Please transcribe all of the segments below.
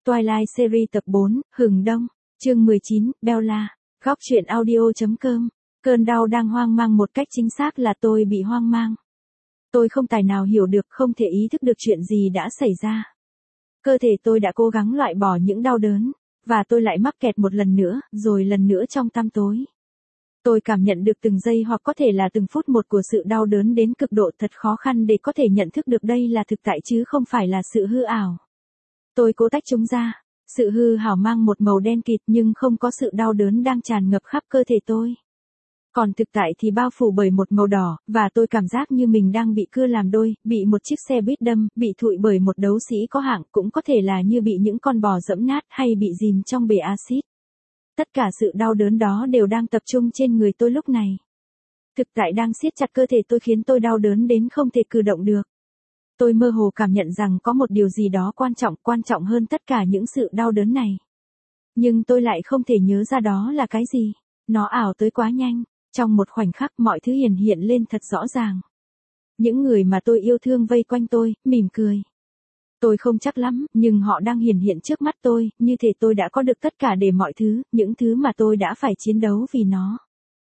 Twilight Series tập 4, Hừng Đông, chương 19, Bella, góc truyện audio.com. Cơn đau đang hoang mang, một cách chính xác là tôi bị hoang mang. Tôi không tài nào hiểu được, không thể ý thức được chuyện gì đã xảy ra. Cơ thể tôi đã cố gắng loại bỏ những đau đớn, và tôi lại mắc kẹt một lần nữa, rồi lần nữa trong tăm tối. Tôi cảm nhận được từng giây hoặc có thể là từng phút một của sự đau đớn đến cực độ, thật khó khăn để có thể nhận thức được đây là thực tại chứ không phải là sự hư ảo. Tôi cố tách chúng ra. Sự hư ảo mang một màu đen kịt nhưng không có sự đau đớn đang tràn ngập khắp cơ thể tôi. Còn thực tại thì bao phủ bởi một màu đỏ, và tôi cảm giác như mình đang bị cưa làm đôi, bị một chiếc xe buýt đâm, bị thụi bởi một đấu sĩ có hạng, cũng có thể là như bị những con bò giẫm nát hay bị dìm trong bể axit. Tất cả sự đau đớn đó đều đang tập trung trên người tôi lúc này. Thực tại đang siết chặt cơ thể tôi, khiến tôi đau đớn đến không thể cử động được. Tôi mơ hồ cảm nhận rằng có một điều gì đó quan trọng hơn tất cả những sự đau đớn này. Nhưng tôi lại không thể nhớ ra đó là cái gì. Nó ảo tới quá nhanh. Trong một khoảnh khắc mọi thứ hiện lên thật rõ ràng. Những người mà tôi yêu thương vây quanh tôi, mỉm cười. Tôi không chắc lắm, nhưng họ đang hiện trước mắt tôi, như thể tôi đã có được tất cả để mọi thứ, những thứ mà tôi đã phải chiến đấu vì nó.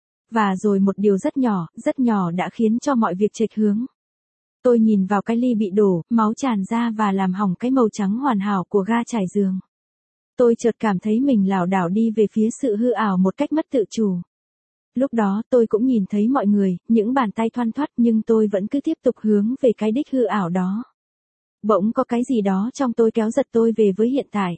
Và rồi một điều rất nhỏ đã khiến cho mọi việc chệch hướng. Tôi nhìn vào cái ly bị đổ, máu tràn ra và làm hỏng cái màu trắng hoàn hảo của ga trải giường. Tôi chợt cảm thấy mình lảo đảo đi về phía sự hư ảo một cách mất tự chủ. Lúc đó tôi cũng nhìn thấy mọi người, những bàn tay thoăn thoắt, nhưng tôi vẫn cứ tiếp tục hướng về cái đích hư ảo đó. Bỗng có cái gì đó trong tôi kéo giật tôi về với hiện tại.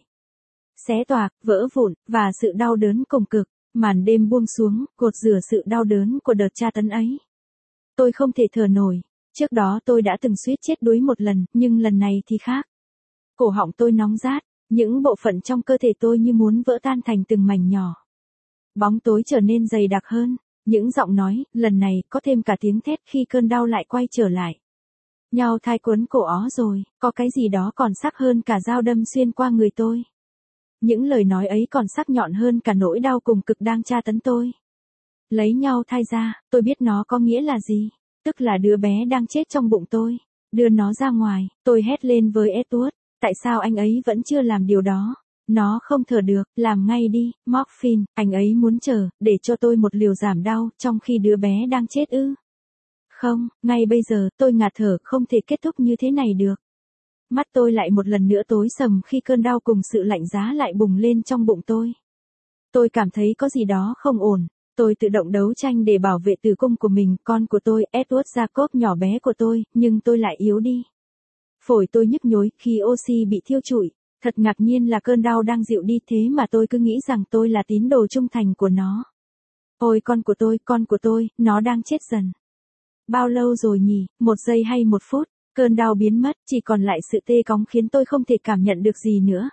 Xé toạc, vỡ vụn, và sự đau đớn cùng cực. Màn đêm buông xuống, gột rửa sự đau đớn của đợt tra tấn ấy. Tôi không thể thở nổi. Trước đó tôi đã từng suýt chết đuối một lần, nhưng lần này thì khác. Cổ họng tôi nóng rát, những bộ phận trong cơ thể tôi như muốn vỡ tan thành từng mảnh nhỏ. Bóng tối trở nên dày đặc hơn, những giọng nói, lần này có thêm cả tiếng thét khi cơn đau lại quay trở lại. Nhau thai quấn cổ ó rồi, có cái gì đó còn sắc hơn cả dao đâm xuyên qua người tôi. Những lời nói ấy còn sắc nhọn hơn cả nỗi đau cùng cực đang tra tấn tôi. Lấy nhau thai ra, tôi biết nó có nghĩa là gì. Tức là đứa bé đang chết trong bụng tôi. Đưa nó ra ngoài, tôi hét lên với Edward. Tại sao anh ấy vẫn chưa làm điều đó? Nó không thở được, làm ngay đi, morphine. Anh ấy muốn chờ, để cho tôi một liều giảm đau, trong khi đứa bé đang chết ư? Không, ngay bây giờ, tôi ngạt thở, không thể kết thúc như thế này được. Mắt tôi lại một lần nữa tối sầm khi cơn đau cùng sự lạnh giá lại bùng lên trong bụng tôi. Tôi cảm thấy có gì đó không ổn. Tôi tự động đấu tranh để bảo vệ tử cung của mình, con của tôi, Edward Jacob nhỏ bé của tôi, nhưng tôi lại yếu đi. Phổi tôi nhức nhối khi oxy bị thiêu trụi. Thật ngạc nhiên là cơn đau đang dịu đi, thế mà tôi cứ nghĩ rằng tôi là tín đồ trung thành của nó. Ôi con của tôi, nó đang chết dần. Bao lâu rồi nhỉ, 1 giây hay 1 phút, cơn đau biến mất, chỉ còn lại sự tê cóng khiến tôi không thể cảm nhận được gì nữa.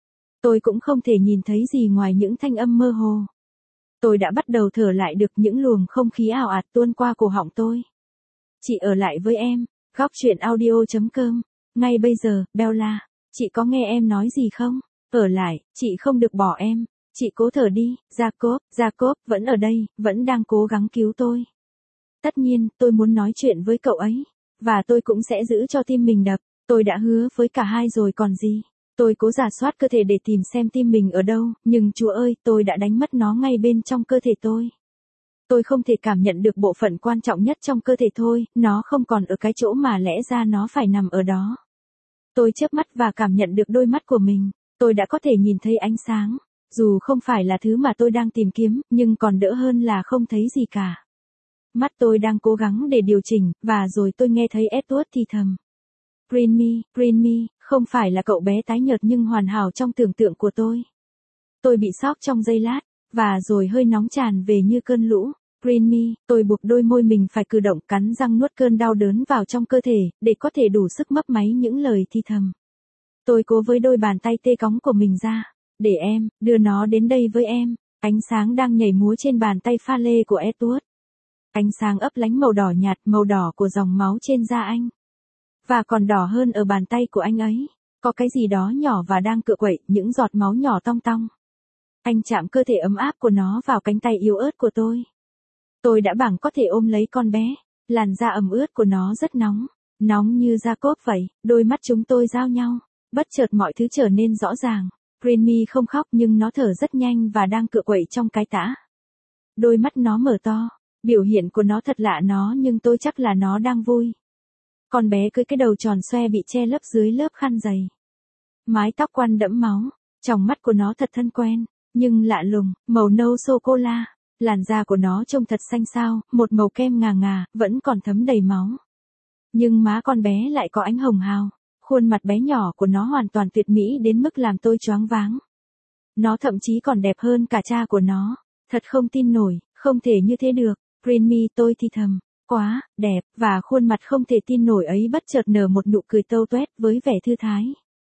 Tôi cũng không thể nhìn thấy gì ngoài những thanh âm mơ hồ. Tôi đã bắt đầu thở lại được, những luồng không khí ảo ạt tuôn qua cổ họng tôi. Chị ở lại với em, góc truyện audio.com. Ngay bây giờ, Bella, chị có nghe em nói gì không? Ở lại, chị không được bỏ em. Chị cố thở đi, Jacob vẫn ở đây, vẫn đang cố gắng cứu tôi. Tất nhiên, tôi muốn nói chuyện với cậu ấy. Và tôi cũng sẽ giữ cho tim mình đập. Tôi đã hứa với cả hai rồi còn gì. Tôi cố rà soát cơ thể để tìm xem tim mình ở đâu, nhưng Chúa ơi, tôi đã đánh mất nó ngay bên trong cơ thể tôi. Tôi không thể cảm nhận được bộ phận quan trọng nhất trong cơ thể thôi, nó không còn ở cái chỗ mà lẽ ra nó phải nằm ở đó. Tôi chớp mắt và cảm nhận được đôi mắt của mình. Tôi đã có thể nhìn thấy ánh sáng. Dù không phải là thứ mà tôi đang tìm kiếm, nhưng còn đỡ hơn là không thấy gì cả. Mắt tôi đang cố gắng để điều chỉnh, và rồi tôi nghe thấy Edward thì thầm. Bring me, không phải là cậu bé tái nhợt nhưng hoàn hảo trong tưởng tượng của tôi. Tôi bị sốc trong giây lát, và rồi hơi nóng tràn về như cơn lũ. Bring me, tôi buộc đôi môi mình phải cử động, cắn răng nuốt cơn đau đớn vào trong cơ thể, để có thể đủ sức mấp máy những lời thì thầm. Tôi cố với đôi bàn tay tê cóng của mình ra. Để em, đưa nó đến đây với em. Ánh sáng đang nhảy múa trên bàn tay pha lê của Edward. Ánh sáng ấp lánh màu đỏ nhạt, màu đỏ của dòng máu trên da anh. Và còn đỏ hơn ở bàn tay của anh ấy. Có cái gì đó nhỏ và đang cựa quậy, những giọt máu nhỏ tong tong. Anh chạm cơ thể ấm áp của nó vào cánh tay yếu ớt của tôi. Tôi đã bảng có thể ôm lấy con bé. Làn da ẩm ướt của nó rất nóng. Nóng như Jacob vậy. Đôi mắt chúng tôi giao nhau. Bất chợt mọi thứ trở nên rõ ràng. Britney không khóc nhưng nó thở rất nhanh và đang cựa quậy trong cái tã. Đôi mắt nó mở to, biểu hiện của nó thật lạ nhưng tôi chắc là nó đang vui. Con bé cưỡi cái đầu tròn xoe bị che lấp dưới lớp khăn dày. Mái tóc quăn đẫm máu, tròng mắt của nó thật thân quen, nhưng lạ lùng, màu nâu sô-cô-la. Làn da của nó trông thật xanh xao, một màu kem ngà ngà, vẫn còn thấm đầy máu. Nhưng má con bé lại có ánh hồng hào. Khuôn mặt bé nhỏ của nó hoàn toàn tuyệt mỹ đến mức làm tôi choáng váng. Nó thậm chí còn đẹp hơn cả cha của nó. Thật không tin nổi, không thể như thế được. Britney, tôi thì thầm. Quá, đẹp, và khuôn mặt không thể tin nổi ấy bất chợt nở một nụ cười tâu tuét với vẻ thư thái.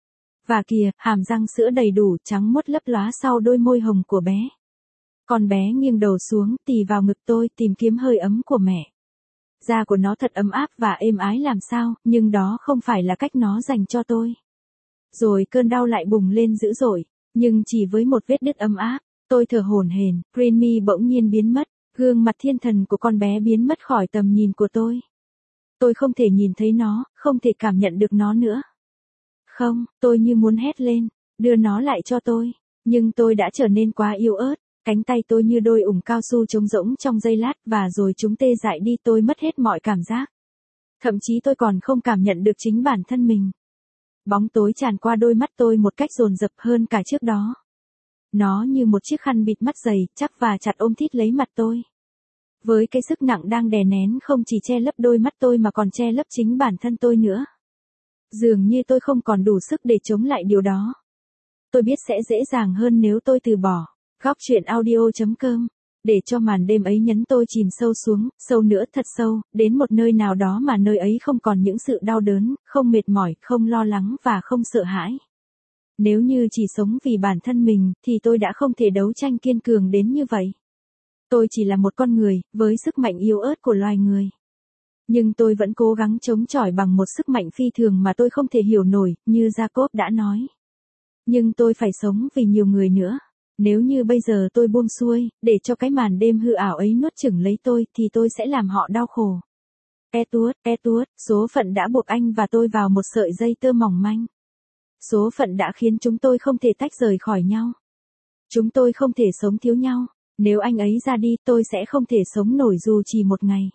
Và kìa, hàm răng sữa đầy đủ trắng muốt lấp lóa sau đôi môi hồng của bé. Con bé nghiêng đầu xuống, tì vào ngực tôi tìm kiếm hơi ấm của mẹ. Da của nó thật ấm áp và êm ái làm sao, nhưng đó không phải là cách nó dành cho tôi. Rồi cơn đau lại bùng lên dữ dội, nhưng chỉ với một vết đứt ấm áp, tôi thở hổn hển. Britney bỗng nhiên biến mất, gương mặt thiên thần của con bé biến mất khỏi tầm nhìn của tôi. Tôi không thể nhìn thấy nó, không thể cảm nhận được nó nữa. Không, tôi như muốn hét lên, đưa nó lại cho tôi, nhưng tôi đã trở nên quá yếu ớt. Cánh tay tôi như đôi ủng cao su trống rỗng trong giây lát và rồi chúng tê dại đi, tôi mất hết mọi cảm giác. Thậm chí tôi còn không cảm nhận được chính bản thân mình. Bóng tối tràn qua đôi mắt tôi một cách dồn dập hơn cả trước đó. Nó như một chiếc khăn bịt mắt dày, chắc và chặt ôm thít lấy mặt tôi. Với cái sức nặng đang đè nén không chỉ che lấp đôi mắt tôi mà còn che lấp chính bản thân tôi nữa. Dường như tôi không còn đủ sức để chống lại điều đó. Tôi biết sẽ dễ dàng hơn nếu tôi từ bỏ. Góc truyện audio.com, để cho màn đêm ấy nhấn tôi chìm sâu xuống, sâu nữa thật sâu, đến một nơi nào đó mà nơi ấy không còn những sự đau đớn, không mệt mỏi, không lo lắng và không sợ hãi. Nếu như chỉ sống vì bản thân mình, thì tôi đã không thể đấu tranh kiên cường đến như vậy. Tôi chỉ là một con người, với sức mạnh yếu ớt của loài người. Nhưng tôi vẫn cố gắng chống chọi bằng một sức mạnh phi thường mà tôi không thể hiểu nổi, như Jacob đã nói. Nhưng tôi phải sống vì nhiều người nữa. Nếu như bây giờ tôi buông xuôi, để cho cái màn đêm hư ảo ấy nuốt chửng lấy tôi, thì tôi sẽ làm họ đau khổ. Edward, số phận đã buộc anh và tôi vào một sợi dây tơ mỏng manh. Số phận đã khiến chúng tôi không thể tách rời khỏi nhau. Chúng tôi không thể sống thiếu nhau. Nếu anh ấy ra đi, tôi sẽ không thể sống nổi dù chỉ một ngày.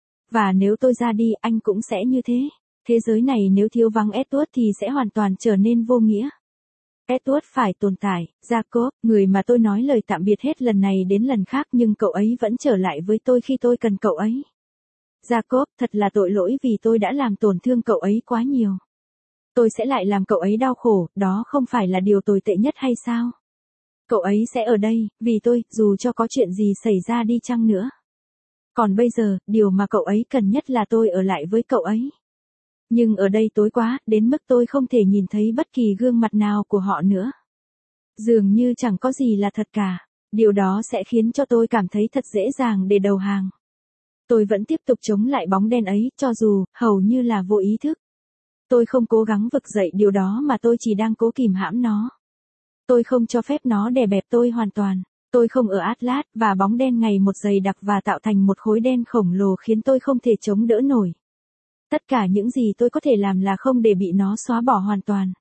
Và nếu tôi ra đi, anh cũng sẽ như thế. Thế giới này nếu thiếu vắng Edward thì sẽ hoàn toàn trở nên vô nghĩa. Edward phải tồn tại, Jacob, người mà tôi nói lời tạm biệt hết lần này đến lần khác nhưng cậu ấy vẫn trở lại với tôi khi tôi cần cậu ấy. Jacob, thật là tội lỗi vì tôi đã làm tổn thương cậu ấy quá nhiều. Tôi sẽ lại làm cậu ấy đau khổ, đó không phải là điều tồi tệ nhất hay sao? Cậu ấy sẽ ở đây, vì tôi, dù cho có chuyện gì xảy ra đi chăng nữa. Còn bây giờ, điều mà cậu ấy cần nhất là tôi ở lại với cậu ấy. Nhưng ở đây tối quá, đến mức tôi không thể nhìn thấy bất kỳ gương mặt nào của họ nữa. Dường như chẳng có gì là thật cả. Điều đó sẽ khiến cho tôi cảm thấy thật dễ dàng để đầu hàng. Tôi vẫn tiếp tục chống lại bóng đen ấy, cho dù, hầu như là vô ý thức. Tôi không cố gắng vực dậy điều đó mà tôi chỉ đang cố kìm hãm nó. Tôi không cho phép nó đè bẹp tôi hoàn toàn. Tôi không ở Atlas, và bóng đen ngày một dày đặc và tạo thành một khối đen khổng lồ khiến tôi không thể chống đỡ nổi. Tất cả những gì tôi có thể làm là không để bị nó xóa bỏ hoàn toàn.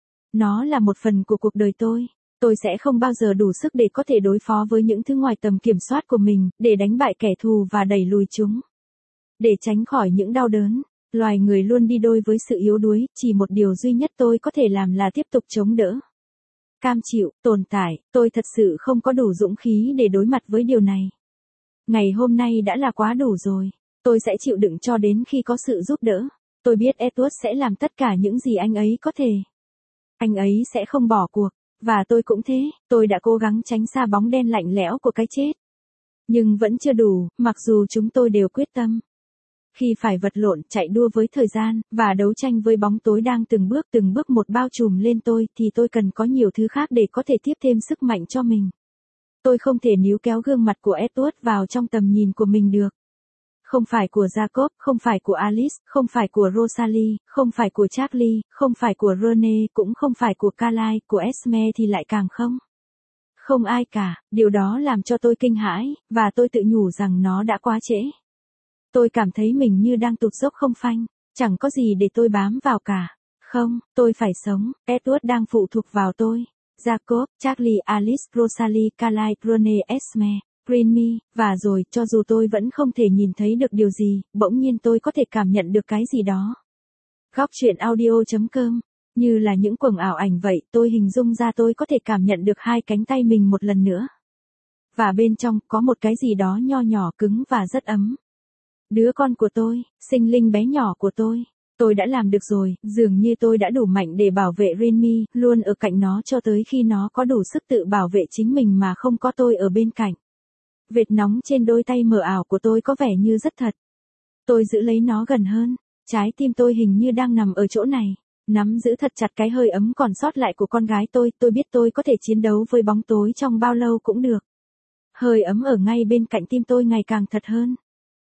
Nó là một phần của cuộc đời tôi. Tôi sẽ không bao giờ đủ sức để có thể đối phó với những thứ ngoài tầm kiểm soát của mình, để đánh bại kẻ thù và đẩy lùi chúng. Để tránh khỏi những đau đớn, loài người luôn đi đôi với sự yếu đuối, chỉ một điều duy nhất tôi có thể làm là tiếp tục chống đỡ. Cam chịu, tồn tại, tôi thật sự không có đủ dũng khí để đối mặt với điều này. Ngày hôm nay đã là quá đủ rồi. Tôi sẽ chịu đựng cho đến khi có sự giúp đỡ. Tôi biết Edward sẽ làm tất cả những gì anh ấy có thể. Anh ấy sẽ không bỏ cuộc. Và tôi cũng thế, tôi đã cố gắng tránh xa bóng đen lạnh lẽo của cái chết. Nhưng vẫn chưa đủ, mặc dù chúng tôi đều quyết tâm. Khi phải vật lộn, chạy đua với thời gian, và đấu tranh với bóng tối đang từng bước một bao trùm lên tôi, thì tôi cần có nhiều thứ khác để có thể tiếp thêm sức mạnh cho mình. Tôi không thể níu kéo gương mặt của Edward vào trong tầm nhìn của mình được. Không phải của Jacob, không phải của Alice, không phải của Rosalie, không phải của Charlie, không phải của Rene, cũng không phải của Carly, của Esme thì lại càng không. Không ai cả, điều đó làm cho tôi kinh hãi, và tôi tự nhủ rằng nó đã quá trễ. Tôi cảm thấy mình như đang tụt dốc không phanh, chẳng có gì để tôi bám vào cả. Không, tôi phải sống, Edward đang phụ thuộc vào tôi. Jacob, Charlie, Alice, Rosalie, Carly, Rene, Esme, Green Me, và rồi, cho dù tôi vẫn không thể nhìn thấy được điều gì, bỗng nhiên tôi có thể cảm nhận được cái gì đó. Góc truyện audio.com, như là những quầng ảo ảnh vậy, tôi hình dung ra tôi có thể cảm nhận được hai cánh tay mình một lần nữa. Và bên trong, có một cái gì đó nho nhỏ cứng và rất ấm. Đứa con của tôi, sinh linh bé nhỏ của tôi đã làm được rồi, dường như tôi đã đủ mạnh để bảo vệ Remy, luôn ở cạnh nó cho tới khi nó có đủ sức tự bảo vệ chính mình mà không có tôi ở bên cạnh. Vệt nóng trên đôi tay mờ ảo của tôi có vẻ như rất thật. Tôi giữ lấy nó gần hơn, trái tim tôi hình như đang nằm ở chỗ này, nắm giữ thật chặt cái hơi ấm còn sót lại của con gái tôi biết tôi có thể chiến đấu với bóng tối trong bao lâu cũng được. Hơi ấm ở ngay bên cạnh tim tôi ngày càng thật hơn.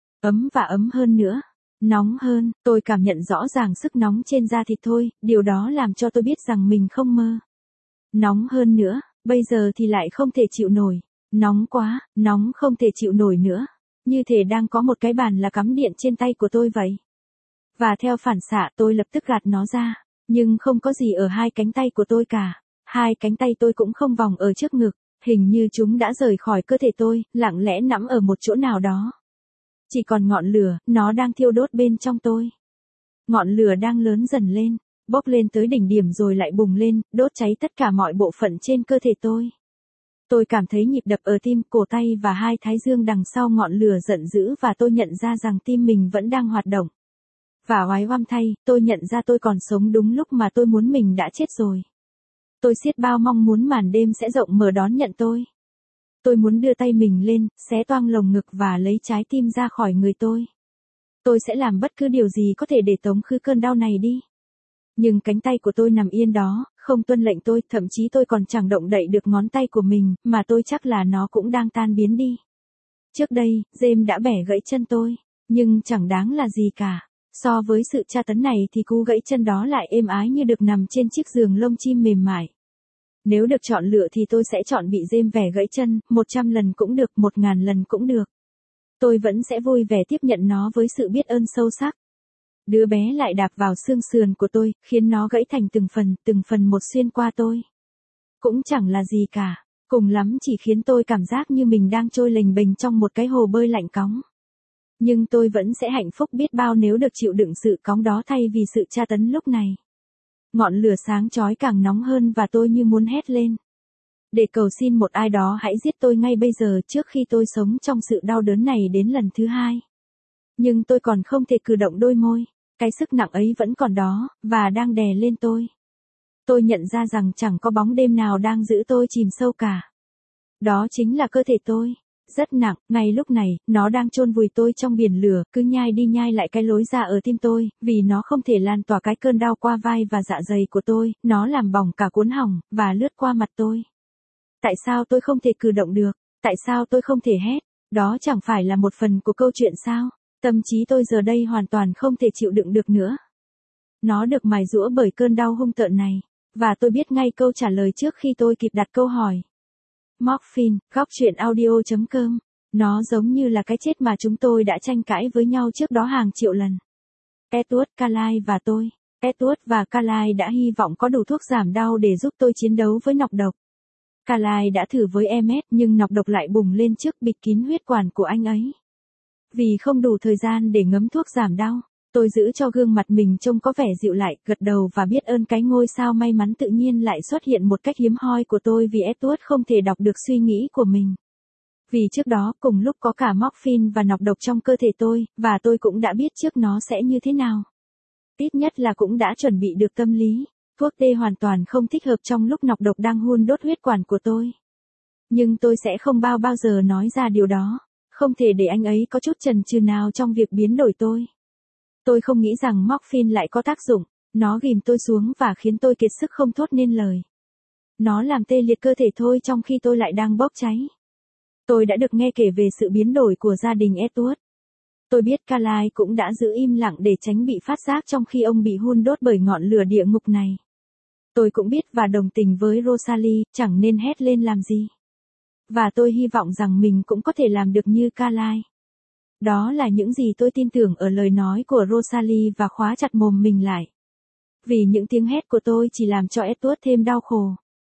Ấm và ấm hơn nữa. Nóng hơn, tôi cảm nhận rõ ràng sức nóng trên da thịt tôi, điều đó làm cho tôi biết rằng mình không mơ. Nóng hơn nữa, bây giờ thì lại không thể chịu nổi. Nóng quá, nóng không thể chịu nổi nữa. Như thể đang có một cái bàn là cắm điện trên tay của tôi vậy. Và theo phản xạ tôi lập tức gạt nó ra, nhưng không có gì ở hai cánh tay của tôi cả. Hai cánh tay tôi cũng không vòng ở trước ngực, hình như chúng đã rời khỏi cơ thể tôi, lặng lẽ nằm ở một chỗ nào đó. Chỉ còn ngọn lửa, nó đang thiêu đốt bên trong tôi. Ngọn lửa đang lớn dần lên, bốc lên tới đỉnh điểm rồi lại bùng lên, đốt cháy tất cả mọi bộ phận trên cơ thể tôi. Tôi cảm thấy nhịp đập ở tim, cổ tay và hai thái dương đằng sau ngọn lửa giận dữ và tôi nhận ra rằng tim mình vẫn đang hoạt động. Và oái oăm thay, tôi nhận ra tôi còn sống đúng lúc mà tôi muốn mình đã chết rồi. Tôi siết bao mong muốn màn đêm sẽ rộng mở đón nhận tôi. Tôi muốn đưa tay mình lên, xé toang lồng ngực và lấy trái tim ra khỏi người tôi. Tôi sẽ làm bất cứ điều gì có thể để tống khứ cơn đau này đi. Nhưng cánh tay của tôi nằm yên đó, không tuân lệnh tôi, thậm chí tôi còn chẳng động đậy được ngón tay của mình, mà tôi chắc là nó cũng đang tan biến đi. Trước đây, James đã bẻ gãy chân tôi, nhưng chẳng đáng là gì cả. So với sự tra tấn này thì cú gãy chân đó lại êm ái như được nằm trên chiếc giường lông chim mềm mại. Nếu được chọn lựa thì tôi sẽ chọn bị James bẻ gãy chân, 100 lần cũng được, 1000 lần cũng được. Tôi vẫn sẽ vui vẻ tiếp nhận nó với sự biết ơn sâu sắc. Đứa bé lại đạp vào xương sườn của tôi, khiến nó gãy thành từng phần một xuyên qua tôi. Cũng chẳng là gì cả, cùng lắm chỉ khiến tôi cảm giác như mình đang trôi lềnh bềnh trong một cái hồ bơi lạnh cóng. Nhưng tôi vẫn sẽ hạnh phúc biết bao nếu được chịu đựng sự cóng đó thay vì sự tra tấn lúc này. Ngọn lửa sáng chói càng nóng hơn và tôi như muốn hét lên. Để cầu xin một ai đó hãy giết tôi ngay bây giờ trước khi tôi sống trong sự đau đớn này đến lần thứ hai. Nhưng tôi còn không thể cử động đôi môi. Cái sức nặng ấy vẫn còn đó, và đang đè lên tôi. Tôi nhận ra rằng chẳng có bóng đêm nào đang giữ tôi chìm sâu cả. Đó chính là cơ thể tôi. Rất nặng, ngay lúc này, nó đang chôn vùi tôi trong biển lửa, cứ nhai đi nhai lại cái lối ra ở tim tôi, vì nó không thể lan tỏa cái cơn đau qua vai và dạ dày của tôi, nó làm bỏng cả cuốn họng, và lướt qua mặt tôi. Tại sao tôi không thể cử động được? Tại sao tôi không thể hét? Đó chẳng phải là một phần của câu chuyện sao? Tâm trí tôi giờ đây hoàn toàn không thể chịu đựng được nữa. Nó được mài giũa bởi cơn đau hung tợn này, và tôi biết ngay câu trả lời trước khi tôi kịp đặt câu hỏi. Morphine, góc truyện audio.com. Nó giống như là cái chết mà chúng tôi đã tranh cãi với nhau trước đó hàng triệu lần. Edward, Carly và tôi. Edward và Carly đã hy vọng có đủ thuốc giảm đau để giúp tôi chiến đấu với nọc độc. Carly đã thử với MS nhưng nọc độc lại bùng lên trước bịt kín huyết quản của anh ấy. Vì không đủ thời gian để ngấm thuốc giảm đau, tôi giữ cho gương mặt mình trông có vẻ dịu lại, gật đầu và biết ơn cái ngôi sao may mắn tự nhiên lại xuất hiện một cách hiếm hoi của tôi vì Edward không thể đọc được suy nghĩ của mình. Vì trước đó, cùng lúc có cả morphine và nọc độc trong cơ thể tôi, và tôi cũng đã biết trước nó sẽ như thế nào. Ít nhất là cũng đã chuẩn bị được tâm lý. Thuốc tê hoàn toàn không thích hợp trong lúc nọc độc đang hun đốt huyết quản của tôi. Nhưng tôi sẽ không bao giờ nói ra điều đó. Không thể để anh ấy có chút chần chừ nào trong việc biến đổi tôi. Tôi không nghĩ rằng morphine lại có tác dụng. Nó ghìm tôi xuống và khiến tôi kiệt sức không thốt nên lời. Nó làm tê liệt cơ thể thôi trong khi tôi lại đang bốc cháy. Tôi đã được nghe kể về sự biến đổi của gia đình Edward. Tôi biết Carly cũng đã giữ im lặng để tránh bị phát giác trong khi ông bị hun đốt bởi ngọn lửa địa ngục này. Tôi cũng biết và đồng tình với Rosalie, chẳng nên hét lên làm gì. Và tôi hy vọng rằng mình cũng có thể làm được như Carly. Đó là những gì tôi tin tưởng ở lời nói của Rosalie và khóa chặt mồm mình lại. Vì những tiếng hét của tôi chỉ làm cho Edward thêm đau khổ.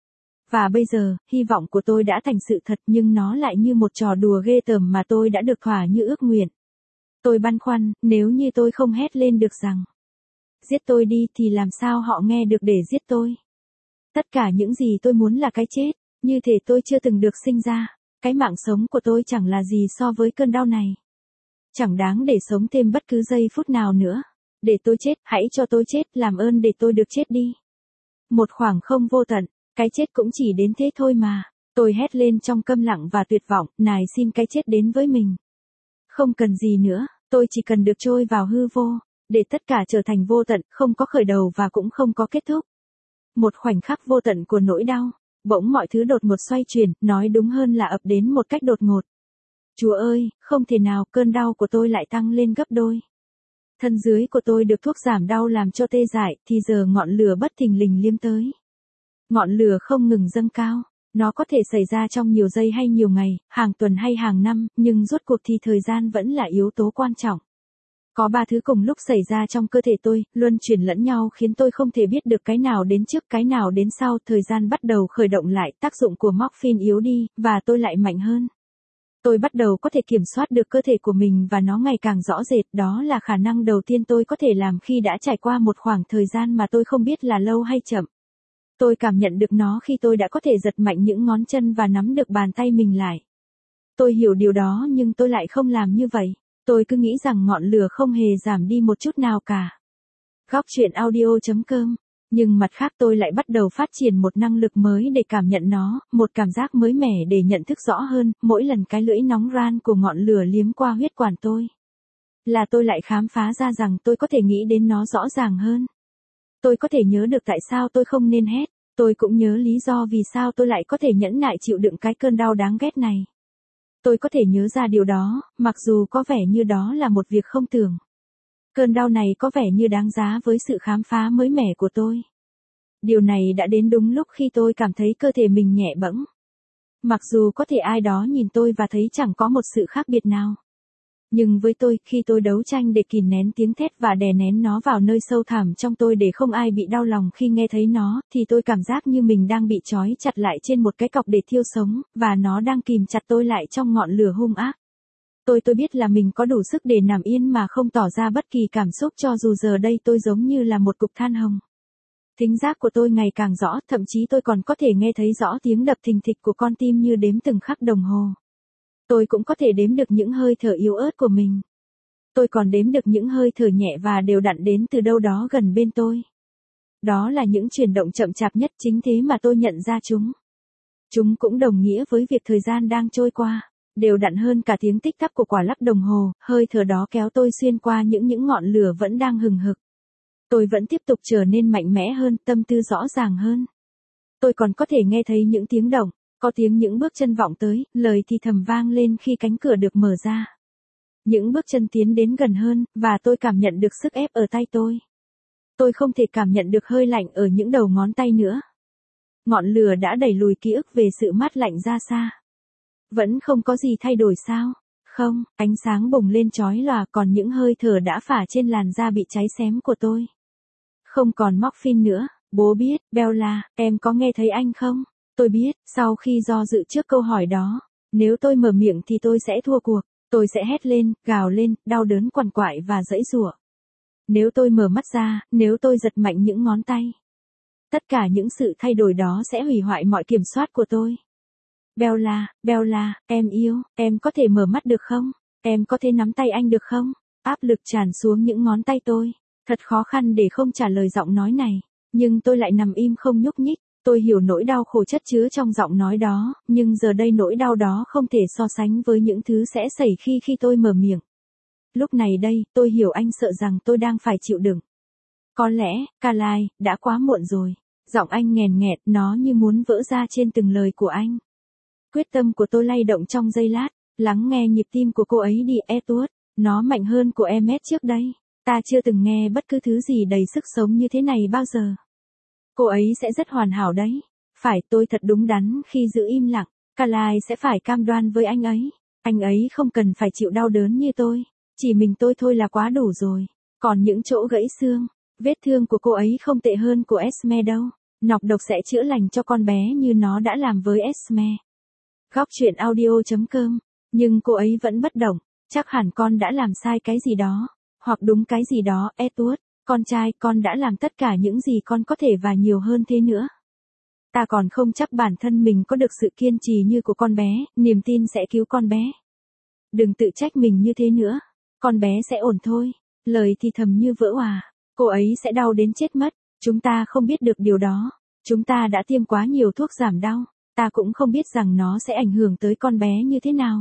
Và bây giờ, hy vọng của tôi đã thành sự thật nhưng nó lại như một trò đùa ghê tởm mà tôi đã được thỏa như ước nguyện. Tôi băn khoăn, nếu như tôi không hét lên được rằng giết tôi đi thì làm sao họ nghe được để giết tôi. Tất cả những gì tôi muốn là cái chết, như thể tôi chưa từng được sinh ra. Cái mạng sống của tôi chẳng là gì so với cơn đau này. Chẳng đáng để sống thêm bất cứ giây phút nào nữa. Để tôi chết, hãy cho tôi chết, làm ơn để tôi được chết đi. Một khoảng không vô tận, cái chết cũng chỉ đến thế thôi mà. Tôi hét lên trong câm lặng và tuyệt vọng, nài xin cái chết đến với mình. Không cần gì nữa, tôi chỉ cần được trôi vào hư vô, để tất cả trở thành vô tận, không có khởi đầu và cũng không có kết thúc. Một khoảnh khắc vô tận của nỗi đau, bỗng mọi thứ đột ngột xoay chuyển, nói đúng hơn là ập đến một cách đột ngột. Chúa ơi, không thể nào, cơn đau của tôi lại tăng lên gấp đôi. Thân dưới của tôi được thuốc giảm đau làm cho tê dại, thì giờ ngọn lửa bất thình lình liếm tới. Ngọn lửa không ngừng dâng cao. Nó có thể xảy ra trong nhiều giây hay nhiều ngày, hàng tuần hay hàng năm, nhưng rốt cuộc thì thời gian vẫn là yếu tố quan trọng. Có 3 thứ cùng lúc xảy ra trong cơ thể tôi, luân chuyển lẫn nhau khiến tôi không thể biết được cái nào đến trước cái nào đến sau. Thời gian bắt đầu khởi động lại, tác dụng của morphine yếu đi, và tôi lại mạnh hơn. Tôi bắt đầu có thể kiểm soát được cơ thể của mình và nó ngày càng rõ rệt. Đó là khả năng đầu tiên tôi có thể làm khi đã trải qua một khoảng thời gian mà tôi không biết là lâu hay chậm. Tôi cảm nhận được nó khi tôi đã có thể giật mạnh những ngón chân và nắm được bàn tay mình lại. Tôi hiểu điều đó nhưng tôi lại không làm như vậy. Tôi cứ nghĩ rằng ngọn lửa không hề giảm đi một chút nào cả. Góc truyện audio.com. Nhưng mặt khác tôi lại bắt đầu phát triển một năng lực mới để cảm nhận nó, một cảm giác mới mẻ để nhận thức rõ hơn, mỗi lần cái lưỡi nóng ran của ngọn lửa liếm qua huyết quản tôi. Là tôi lại khám phá ra rằng tôi có thể nghĩ đến nó rõ ràng hơn. Tôi có thể nhớ được tại sao tôi không nên hét, tôi cũng nhớ lý do vì sao tôi lại có thể nhẫn nại chịu đựng cái cơn đau đáng ghét này. Tôi có thể nhớ ra điều đó, mặc dù có vẻ như đó là một việc không tưởng. Cơn đau này có vẻ như đáng giá với sự khám phá mới mẻ của tôi. Điều này đã đến đúng lúc khi tôi cảm thấy cơ thể mình nhẹ bẫng. Mặc dù có thể ai đó nhìn tôi và thấy chẳng có một sự khác biệt nào. Nhưng với tôi, khi tôi đấu tranh để kìm nén tiếng thét và đè nén nó vào nơi sâu thẳm trong tôi để không ai bị đau lòng khi nghe thấy nó, thì tôi cảm giác như mình đang bị trói chặt lại trên một cái cọc để thiêu sống, và nó đang kìm chặt tôi lại trong ngọn lửa hung ác. Tôi biết là mình có đủ sức để nằm yên mà không tỏ ra bất kỳ cảm xúc cho dù giờ đây tôi giống như là một cục than hồng. Thính giác của tôi ngày càng rõ, thậm chí tôi còn có thể nghe thấy rõ tiếng đập thình thịch của con tim như đếm từng khắc đồng hồ. Tôi cũng có thể đếm được những hơi thở yếu ớt của mình. Tôi còn đếm được những hơi thở nhẹ và đều đặn đến từ đâu đó gần bên tôi. Đó là những chuyển động chậm chạp nhất, chính thế mà tôi nhận ra chúng. Chúng cũng đồng nghĩa với việc thời gian đang trôi qua, đều đặn hơn cả tiếng tích tắc của quả lắc đồng hồ, hơi thở đó kéo tôi xuyên qua những ngọn lửa vẫn đang hừng hực. Tôi vẫn tiếp tục trở nên mạnh mẽ hơn, tâm tư rõ ràng hơn. Tôi còn có thể nghe thấy những tiếng động, có tiếng những bước chân vọng tới, lời thì thầm vang lên khi cánh cửa được mở ra. Những bước chân tiến đến gần hơn, và tôi cảm nhận được sức ép ở tay tôi. Tôi không thể cảm nhận được hơi lạnh ở những đầu ngón tay nữa. Ngọn lửa đã đẩy lùi ký ức về sự mát lạnh ra xa. Vẫn không có gì thay đổi sao? Không, ánh sáng bùng lên chói lòa, còn những hơi thở đã phả trên làn da bị cháy xém của tôi. Không còn morphine nữa. Bố biết, Bella, em có nghe thấy anh không? Tôi biết, sau khi do dự trước câu hỏi đó, nếu tôi mở miệng thì tôi sẽ thua cuộc, tôi sẽ hét lên, gào lên, đau đớn quằn quại và giãy giụa. Nếu tôi mở mắt ra, nếu tôi giật mạnh những ngón tay, tất cả những sự thay đổi đó sẽ hủy hoại mọi kiểm soát của tôi. Bella, Bella, em yêu, em có thể mở mắt được không? Em có thể nắm tay anh được không? Áp lực tràn xuống những ngón tay tôi. Thật khó khăn để không trả lời giọng nói này, nhưng tôi lại nằm im không nhúc nhích. Tôi hiểu nỗi đau khổ chất chứa trong giọng nói đó, nhưng giờ đây nỗi đau đó không thể so sánh với những thứ sẽ xảy khi tôi mở miệng. Lúc này đây, tôi hiểu anh sợ rằng tôi đang phải chịu đựng. Có lẽ, Carly, đã quá muộn rồi. Giọng anh nghèn nghẹt, nó như muốn vỡ ra trên từng lời của anh. Quyết tâm của tôi lay động trong giây lát, lắng nghe nhịp tim của cô ấy đi, Edward. Nó mạnh hơn của em trước đây. Ta chưa từng nghe bất cứ thứ gì đầy sức sống như thế này bao giờ. Cô ấy sẽ rất hoàn hảo đấy. Phải, tôi thật đúng đắn khi giữ im lặng. Carly sẽ phải cam đoan với anh ấy. Anh ấy không cần phải chịu đau đớn như tôi. Chỉ mình tôi thôi là quá đủ rồi. Còn những chỗ gãy xương, vết thương của cô ấy không tệ hơn của Esme đâu. Nọc độc sẽ chữa lành cho con bé như nó đã làm với Esme. Góc truyện audio.com. Nhưng cô ấy vẫn bất động. Chắc hẳn con đã làm sai cái gì đó. Hoặc đúng cái gì đó, Edward. Con trai, con đã làm tất cả những gì con có thể và nhiều hơn thế nữa. Ta còn không chắc bản thân mình có được sự kiên trì như của con bé, niềm tin sẽ cứu con bé. Đừng tự trách mình như thế nữa. Con bé sẽ ổn thôi. Lời thì thầm như vỡ òa. Cô ấy sẽ đau đến chết mất. Chúng ta không biết được điều đó. Chúng ta đã tiêm quá nhiều thuốc giảm đau. Ta cũng không biết rằng nó sẽ ảnh hưởng tới con bé như thế nào.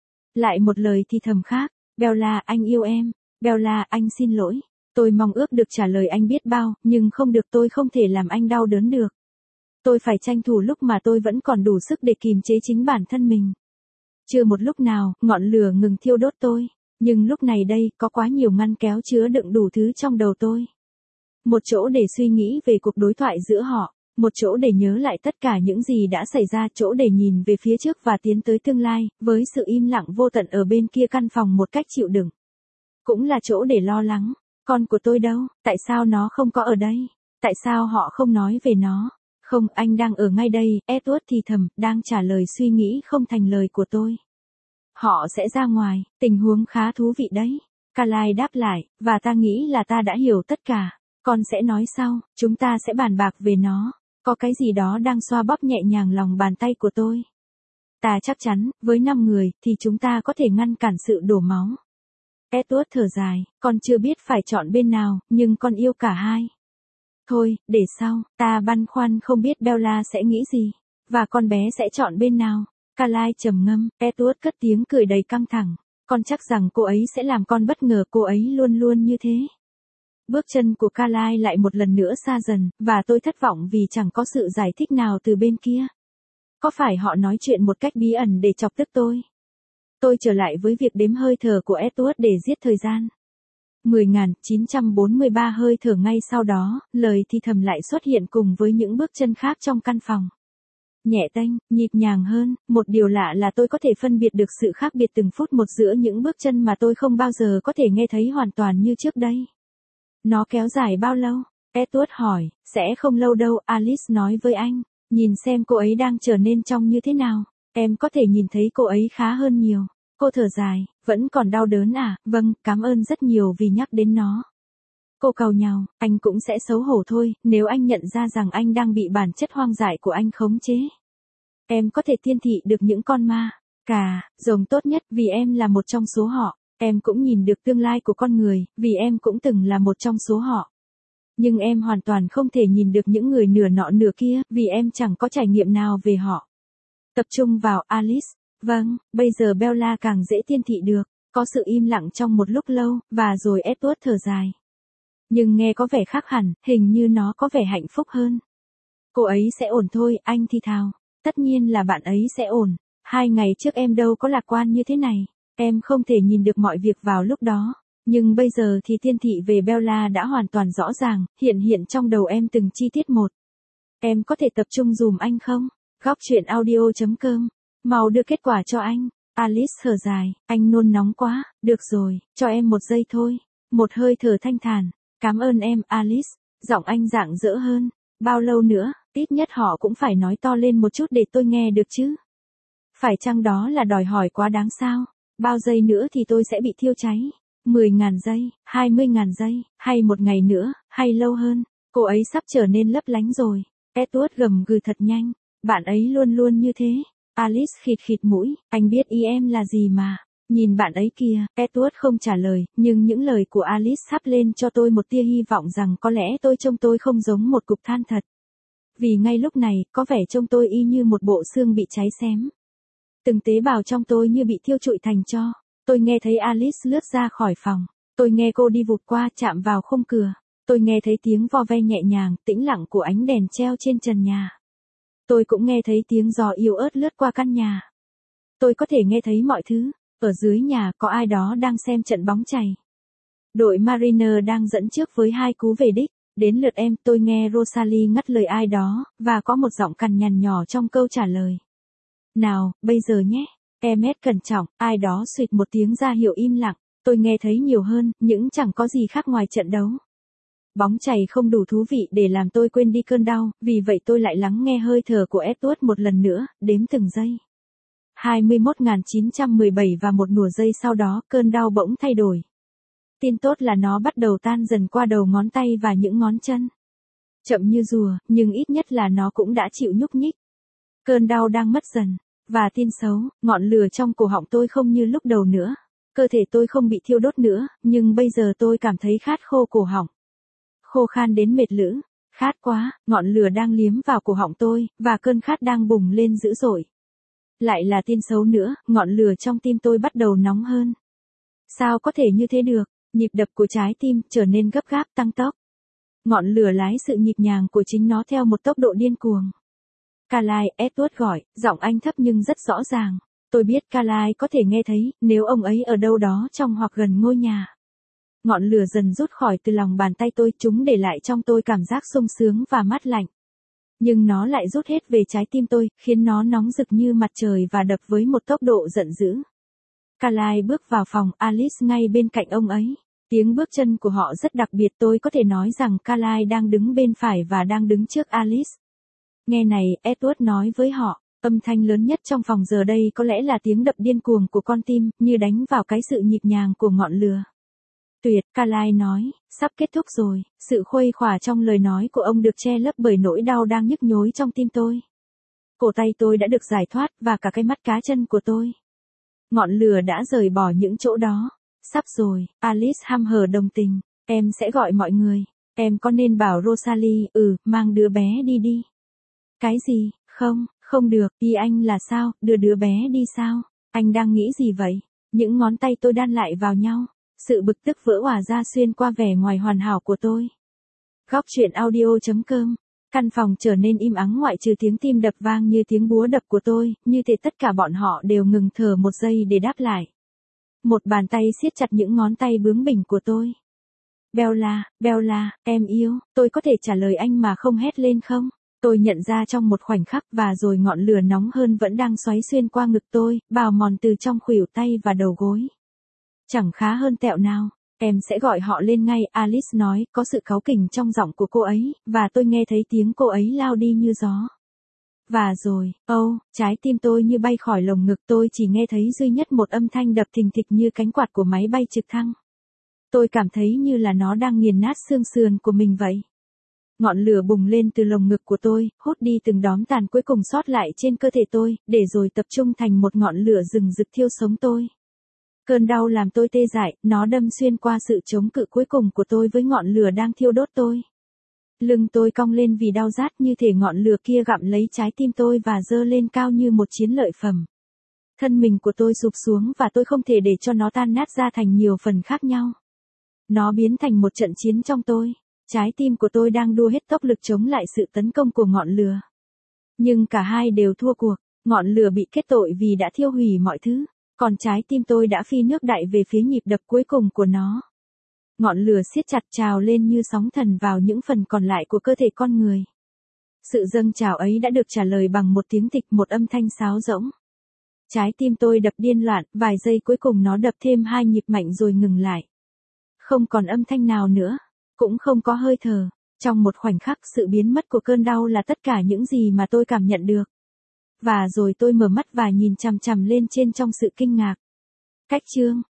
Lại một lời thì thầm khác. Bella, anh yêu em. Bella, anh xin lỗi. Tôi mong ước được trả lời anh biết bao, nhưng không được, tôi không thể làm anh đau đớn được. Tôi phải tranh thủ lúc mà tôi vẫn còn đủ sức để kìm chế chính bản thân mình. Chưa một lúc nào, ngọn lửa ngừng thiêu đốt tôi. Nhưng lúc này đây, có quá nhiều ngăn kéo chứa đựng đủ thứ trong đầu tôi. Một chỗ để suy nghĩ về cuộc đối thoại giữa họ. Một chỗ để nhớ lại tất cả những gì đã xảy ra, chỗ để nhìn về phía trước và tiến tới tương lai, với sự im lặng vô tận ở bên kia căn phòng một cách chịu đựng. Cũng là chỗ để lo lắng. Con của tôi đâu? Tại sao nó không có ở đây? Tại sao họ không nói về nó? Không, anh đang ở ngay đây, Edward thì thầm, đang trả lời suy nghĩ không thành lời của tôi. Họ sẽ ra ngoài, tình huống khá thú vị đấy. Carlyle đáp lại, và ta nghĩ là ta đã hiểu tất cả. Con sẽ nói sau, chúng ta sẽ bàn bạc về nó. Có cái gì đó đang xoa bóp nhẹ nhàng lòng bàn tay của tôi. Ta chắc chắn, với 5 người, thì chúng ta có thể ngăn cản sự đổ máu. Edward thở dài, con chưa biết phải chọn bên nào, nhưng con yêu cả hai. Thôi, để sau, ta băn khoăn không biết Bella sẽ nghĩ gì, và con bé sẽ chọn bên nào. Carlyle trầm ngâm, Edward cất tiếng cười đầy căng thẳng. Con chắc rằng cô ấy sẽ làm con bất ngờ, cô ấy luôn luôn như thế. Bước chân của Carlyle lại một lần nữa xa dần, và tôi thất vọng vì chẳng có sự giải thích nào từ bên kia. Có phải họ nói chuyện một cách bí ẩn để chọc tức tôi? Tôi trở lại với việc đếm hơi thở của Edward để giết thời gian. 10.943 hơi thở ngay sau đó, lời thì thầm lại xuất hiện cùng với những bước chân khác trong căn phòng. Nhẹ tênh, nhịp nhàng hơn, một điều lạ là tôi có thể phân biệt được sự khác biệt từng phút một giữa những bước chân mà tôi không bao giờ có thể nghe thấy hoàn toàn như trước đây. Nó kéo dài bao lâu? Edward hỏi. Sẽ không lâu đâu, Alice nói với anh. Nhìn xem cô ấy đang trở nên trông như thế nào. Em có thể nhìn thấy cô ấy khá hơn nhiều. Cô thở dài. Vẫn còn đau đớn à? Vâng, cảm ơn rất nhiều vì nhắc đến nó. Cô càu nhàu. Anh cũng sẽ xấu hổ thôi, nếu anh nhận ra rằng anh đang bị bản chất hoang dại của anh khống chế. Em có thể tiên thị được những con ma, rồng tốt nhất vì em là một trong số họ. Em cũng nhìn được tương lai của con người, vì em cũng từng là một trong số họ. Nhưng em hoàn toàn không thể nhìn được những người nửa nọ nửa kia, vì em chẳng có trải nghiệm nào về họ. Tập trung vào Alice. Vâng, bây giờ Bella càng dễ tiên thị được. Có sự im lặng trong một lúc lâu, và rồi Edward thở dài. Nhưng nghe có vẻ khác hẳn, hình như nó có vẻ hạnh phúc hơn. Cô ấy sẽ ổn thôi, anh thì thào. Tất nhiên là bạn ấy sẽ ổn. 2 ngày trước em đâu có lạc quan như thế này. Em không thể nhìn được mọi việc vào lúc đó. Nhưng bây giờ thì tiên thị về Bella đã hoàn toàn rõ ràng, hiện trong đầu em từng chi tiết một. Em có thể tập trung dùm anh không? Góc truyện audio.com. Mau đưa kết quả cho anh. Alice thở dài, anh nôn nóng quá. Được rồi, cho em 1 giây thôi. Một hơi thở thanh thản. Cảm ơn em, Alice. Giọng anh rạng rỡ hơn. Bao lâu nữa, ít nhất họ cũng phải nói to lên một chút để tôi nghe được chứ. Phải chăng đó là đòi hỏi quá đáng sao? Bao giây nữa thì tôi sẽ bị thiêu cháy? 10.000 giây, 20.000 giây, hay 1 ngày nữa, hay lâu hơn? Cô ấy sắp trở nên lấp lánh rồi. Edward gầm gừ thật nhanh. Bạn ấy luôn luôn như thế. Alice khịt khịt mũi. Anh biết ý em là gì mà. Nhìn bạn ấy kìa. Edward không trả lời, nhưng những lời của Alice thắp lên cho tôi một tia hy vọng rằng có lẽ trông tôi không giống một cục than thật. Vì ngay lúc này, có vẻ trông tôi y như một bộ xương bị cháy xém. Từng tế bào trong tôi như bị thiêu trụi thành tro. Tôi nghe thấy Alice lướt ra khỏi phòng. Tôi nghe cô đi vụt qua, chạm vào khung cửa. Tôi nghe thấy tiếng vo ve nhẹ nhàng, tĩnh lặng của ánh đèn treo trên trần nhà. Tôi cũng nghe thấy tiếng gió yếu ớt lướt qua căn nhà. Tôi có thể nghe thấy mọi thứ. Ở dưới nhà có ai đó đang xem trận bóng chày. Đội Mariner đang dẫn trước với 2 cú về đích. Đến lượt em, tôi nghe Rosalie ngắt lời ai đó, và có một giọng cằn nhằn nhỏ trong câu trả lời. Nào, bây giờ nhé. Emmet cẩn trọng, ai đó suýt một tiếng ra hiệu im lặng. Tôi nghe thấy nhiều hơn, nhưng chẳng có gì khác ngoài trận đấu. Bóng chày không đủ thú vị để làm tôi quên đi cơn đau, vì vậy tôi lại lắng nghe hơi thở của Edward một lần nữa, đếm từng giây. 21.917 và một nửa giây sau đó, cơn đau bỗng thay đổi. Tin tốt là nó bắt đầu tan dần qua đầu ngón tay và những ngón chân. Chậm như rùa, nhưng ít nhất là nó cũng đã chịu nhúc nhích. Cơn đau đang mất dần. Và tin xấu, ngọn lửa trong cổ họng tôi không như lúc đầu nữa. Cơ thể tôi không bị thiêu đốt nữa, nhưng bây giờ tôi cảm thấy khát khô cổ họng. Khô khan đến mệt lử. Khát quá, ngọn lửa đang liếm vào cổ họng tôi, và cơn khát đang bùng lên dữ dội. Lại là tin xấu nữa, ngọn lửa trong tim tôi bắt đầu nóng hơn. Sao có thể như thế được? Nhịp đập của trái tim trở nên gấp gáp tăng tốc. Ngọn lửa lái sự nhịp nhàng của chính nó theo một tốc độ điên cuồng. Carlyle, Edward gọi, giọng anh thấp nhưng rất rõ ràng. Tôi biết Carlyle có thể nghe thấy, nếu ông ấy ở đâu đó trong hoặc gần ngôi nhà. Ngọn lửa dần rút khỏi từ lòng bàn tay tôi, chúng để lại trong tôi cảm giác sung sướng và mát lạnh. Nhưng nó lại rút hết về trái tim tôi, khiến nó nóng rực như mặt trời và đập với một tốc độ giận dữ. Carlyle bước vào phòng, Alice ngay bên cạnh ông ấy. Tiếng bước chân của họ rất đặc biệt, tôi có thể nói rằng Carlyle đang đứng bên phải và đang đứng trước Alice. Nghe này, Edward nói với họ, âm thanh lớn nhất trong phòng giờ đây có lẽ là tiếng đập điên cuồng của con tim, như đánh vào cái sự nhịp nhàng của ngọn lửa. Tuyệt, Carlyle nói, sắp kết thúc rồi, sự khuây khỏa trong lời nói của ông được che lấp bởi nỗi đau đang nhức nhối trong tim tôi. Cổ tay tôi đã được giải thoát, và cả cái mắt cá chân của tôi. Ngọn lửa đã rời bỏ những chỗ đó. Sắp rồi, Alice hăm hở đồng tình, em sẽ gọi mọi người, em có nên bảo Rosalie, mang đứa bé đi. Cái gì, không được, ý anh là sao, đưa đứa bé đi sao, anh đang nghĩ gì vậy? Những ngón tay tôi đan lại vào nhau, sự bực tức vỡ òa ra xuyên qua vẻ ngoài hoàn hảo của tôi. Góc truyện audio.com. Căn phòng trở nên im ắng ngoại trừ tiếng tim đập vang như tiếng búa đập của tôi, như thể tất cả bọn họ đều ngừng thở một giây để đáp lại. Một bàn tay siết chặt những ngón tay bướng bỉnh của tôi. Bella, em yêu, tôi có thể trả lời anh mà không hét lên không? Tôi nhận ra trong một khoảnh khắc, và rồi ngọn lửa nóng hơn vẫn đang xoáy xuyên qua ngực tôi, bào mòn từ trong khuỷu tay và đầu gối. Chẳng khá hơn tẹo nào. Em sẽ gọi họ lên ngay, Alice nói, có sự cáu kỉnh trong giọng của cô ấy, và tôi nghe thấy tiếng cô ấy lao đi như gió. Và rồi, trái tim tôi như bay khỏi lồng ngực, tôi chỉ nghe thấy duy nhất một âm thanh đập thình thịch như cánh quạt của máy bay trực thăng. Tôi cảm thấy như là nó đang nghiền nát xương sườn của mình vậy. Ngọn lửa bùng lên từ lồng ngực của tôi, hút đi từng đóm tàn cuối cùng sót lại trên cơ thể tôi, để rồi tập trung thành một ngọn lửa rừng rực thiêu sống tôi. Cơn đau làm tôi tê dại, nó đâm xuyên qua sự chống cự cuối cùng của tôi với ngọn lửa đang thiêu đốt tôi. Lưng tôi cong lên vì đau rát, như thể ngọn lửa kia gặm lấy trái tim tôi và giơ lên cao như một chiến lợi phẩm. Thân mình của tôi sụp xuống và tôi không thể để cho nó tan nát ra thành nhiều phần khác nhau. Nó biến thành một trận chiến trong tôi. Trái tim của tôi đang đua hết tốc lực chống lại sự tấn công của ngọn lửa. Nhưng cả hai đều thua cuộc. Ngọn lửa bị kết tội vì đã thiêu hủy mọi thứ. Còn trái tim tôi đã phi nước đại về phía nhịp đập cuối cùng của nó. Ngọn lửa siết chặt trào lên như sóng thần vào những phần còn lại của cơ thể con người. Sự dâng trào ấy đã được trả lời bằng một tiếng tịch, một âm thanh sáo rỗng. Trái tim tôi đập điên loạn, vài giây cuối cùng nó đập thêm 2 nhịp mạnh rồi ngừng lại. Không còn âm thanh nào nữa, cũng không có hơi thở. Trong một khoảnh khắc, sự biến mất của cơn đau là tất cả những gì mà tôi cảm nhận được. Và rồi tôi mở mắt và nhìn chằm chằm lên trên trong sự kinh ngạc. Cách chương